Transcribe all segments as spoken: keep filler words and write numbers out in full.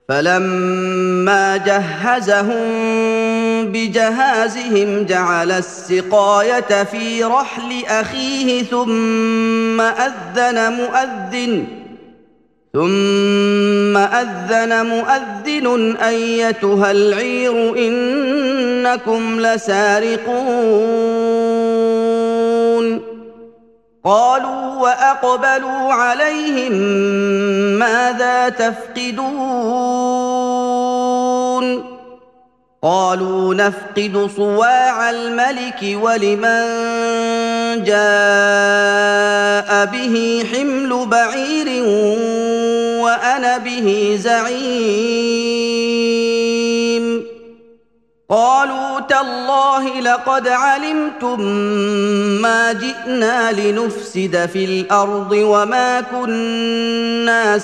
فلما جهزهم بجهازهم جعل السقاية في رحل أخيه ثم أذن مؤذن ثم أذن مؤذن أيتها العير إنكم لسارقون قالوا وأقبلوا عليهم ماذا تفقدون قالوا نفقد صواع الملك ولمن جاء به حمل بعير وأنا به زعيم قالوا تالله لقد علمتم ما جئنا لنفسد في الأرض وما كنا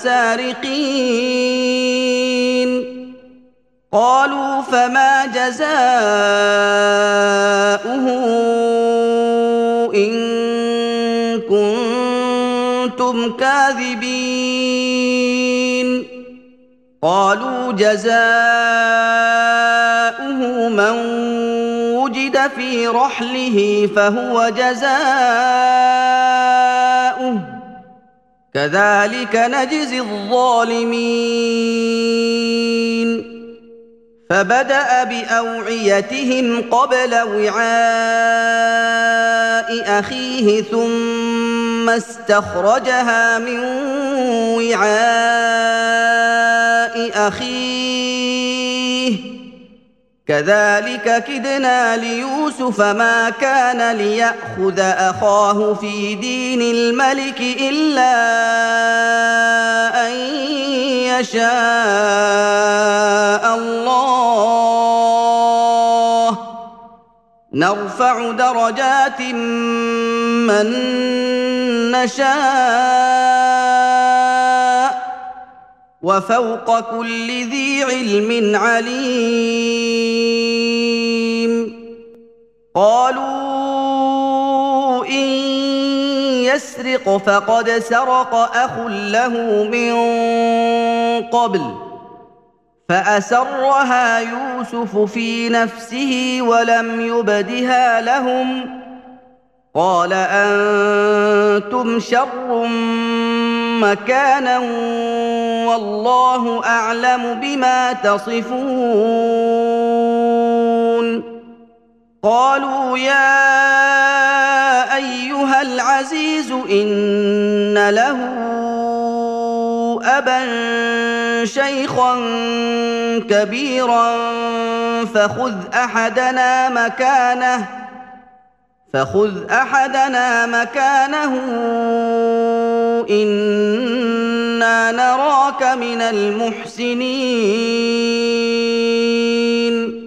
سارقين قالوا فما جزاؤه إن كنتم كاذبين قالوا جزاؤه من وجد في رحله فهو جزاؤه كذلك نجزي الظالمين فبدأ بأوعيتهم قبل وعاء أخيه ثم استخرجها من وعاء أخيه كذلك كدنا ليوسف ما كان ليأخذ أخاه في دين الملك إلا أن يشاء الله نرفع درجات من نشاء وفوق كل ذي علم عليم قالوا إن يسرق فقد سرق أخ له من قبل فأسرها يوسف في نفسه ولم يبدها لهم قال أنتم شر مكانا والله أعلم بما تصفون قالوا يا أيها العزيز إن له أبا شيخا كبيرا فخذ أحدنا مكانه فخذ أحدنا مكانه إنا نراك من المحسنين